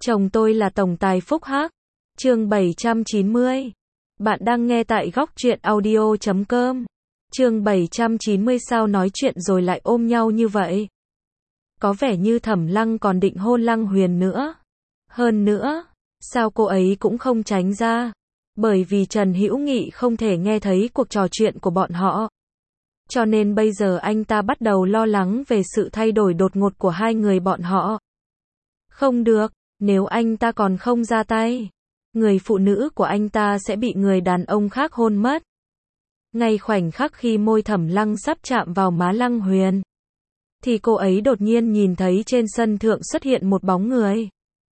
Chồng tôi là tổng tài phúc hắc. Chương 790. Bạn đang nghe tại góc truyện audio.com. Chương 790 sao nói chuyện rồi lại ôm nhau như vậy? Có vẻ như Thẩm Lăng còn định hôn Lăng Huyền nữa. Hơn nữa, sao cô ấy cũng không tránh ra? Bởi vì Trần Hữu Nghị không thể nghe thấy cuộc trò chuyện của bọn họ. Cho nên bây giờ anh ta bắt đầu lo lắng về sự thay đổi đột ngột của hai người bọn họ. Không được, nếu anh ta còn không ra tay, người phụ nữ của anh ta sẽ bị người đàn ông khác hôn mất. Ngay khoảnh khắc khi môi Thẩm Lăng sắp chạm vào má Lăng Huyền, thì cô ấy đột nhiên nhìn thấy trên sân thượng xuất hiện một bóng người.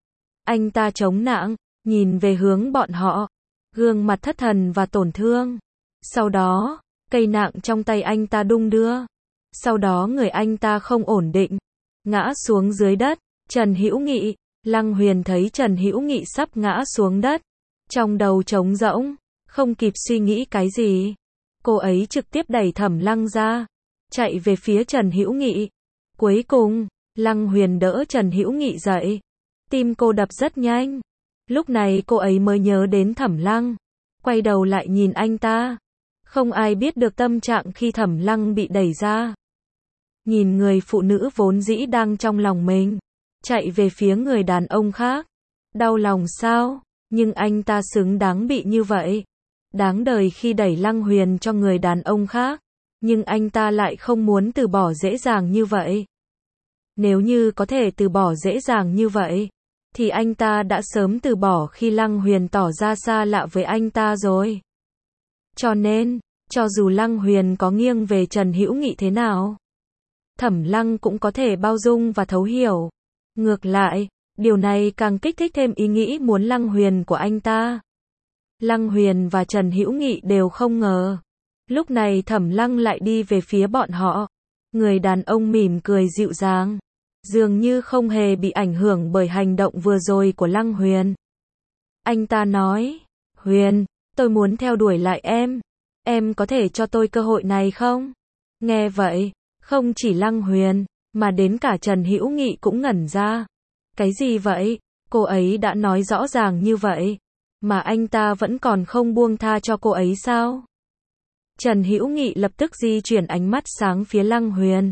Anh ta chống nạng, nhìn về hướng bọn họ, gương mặt thất thần và tổn thương. Sau đó, cây nạng trong tay anh ta đung đưa. Sau đó người anh ta không ổn định, ngã xuống dưới đất. Trần Hữu Nghị, Lăng Huyền thấy Trần Hữu Nghị sắp ngã xuống đất, trong đầu trống rỗng, không kịp suy nghĩ cái gì, cô ấy trực tiếp đẩy Thẩm Lăng ra, chạy về phía Trần Hữu Nghị. Cuối cùng, Lăng Huyền đỡ Trần Hữu Nghị dậy. Tim cô đập rất nhanh. Lúc này cô ấy mới nhớ đến Thẩm Lăng, quay đầu lại nhìn anh ta. Không ai biết được tâm trạng khi Thẩm Lăng bị đẩy ra. Nhìn người phụ nữ vốn dĩ đang trong lòng mình, chạy về phía người đàn ông khác. Đau lòng sao? Nhưng anh ta xứng đáng bị như vậy. Đáng đời khi đẩy Lăng Huyền cho người đàn ông khác. Nhưng anh ta lại không muốn từ bỏ dễ dàng như vậy. Nếu như có thể từ bỏ dễ dàng như vậy, thì anh ta đã sớm từ bỏ khi Lăng Huyền tỏ ra xa lạ với anh ta rồi. Cho nên, cho dù Lăng Huyền có nghiêng về Trần Hữu Nghị thế nào, Thẩm Lăng cũng có thể bao dung và thấu hiểu. Ngược lại, điều này càng kích thích thêm ý nghĩ muốn Lăng Huyền của anh ta. Lăng Huyền và Trần Hữu Nghị đều không ngờ. Lúc này Thẩm Lăng lại đi về phía bọn họ. Người đàn ông mỉm cười dịu dàng, dường như không hề bị ảnh hưởng bởi hành động vừa rồi của Lăng Huyền. Anh ta nói, Huyền, tôi muốn theo đuổi lại em có thể cho tôi cơ hội này không? Nghe vậy, không chỉ Lăng Huyền, mà đến cả Trần Hữu Nghị cũng ngẩn ra. Cái gì vậy? Cô ấy đã nói rõ ràng như vậy, mà anh ta vẫn còn không buông tha cho cô ấy sao? Trần Hữu Nghị lập tức di chuyển ánh mắt sáng phía Lăng Huyền.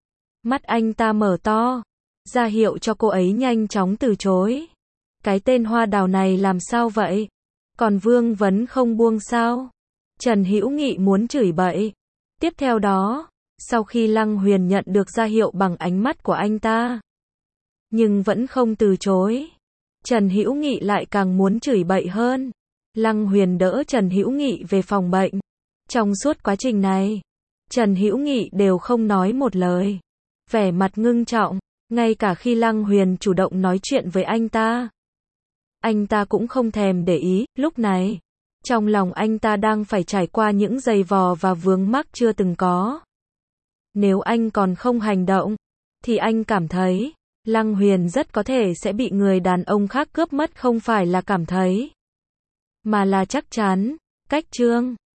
Mắt anh ta mở to, ra hiệu cho cô ấy nhanh chóng từ chối. Cái tên hoa đào này làm sao vậy? Còn vương vấn không buông sao? Trần Hữu Nghị muốn chửi bậy. Tiếp theo đó, sau khi Lăng Huyền nhận được ra hiệu bằng ánh mắt của anh ta, nhưng vẫn không từ chối, Trần Hữu Nghị lại càng muốn chửi bậy hơn. Lăng Huyền đỡ Trần Hữu Nghị về phòng bệnh. Trong suốt quá trình này, Trần Hữu Nghị đều không nói một lời, vẻ mặt ngưng trọng. Ngay cả khi Lăng Huyền chủ động nói chuyện với anh ta cũng không thèm để ý. Lúc này, trong lòng anh ta đang phải trải qua những giày vò và vướng mắc chưa từng có. Nếu anh còn không hành động, thì anh cảm thấy Lăng Huyền rất có thể sẽ bị người đàn ông khác cướp mất. Không phải là cảm thấy, mà là chắc chắn. Cách chương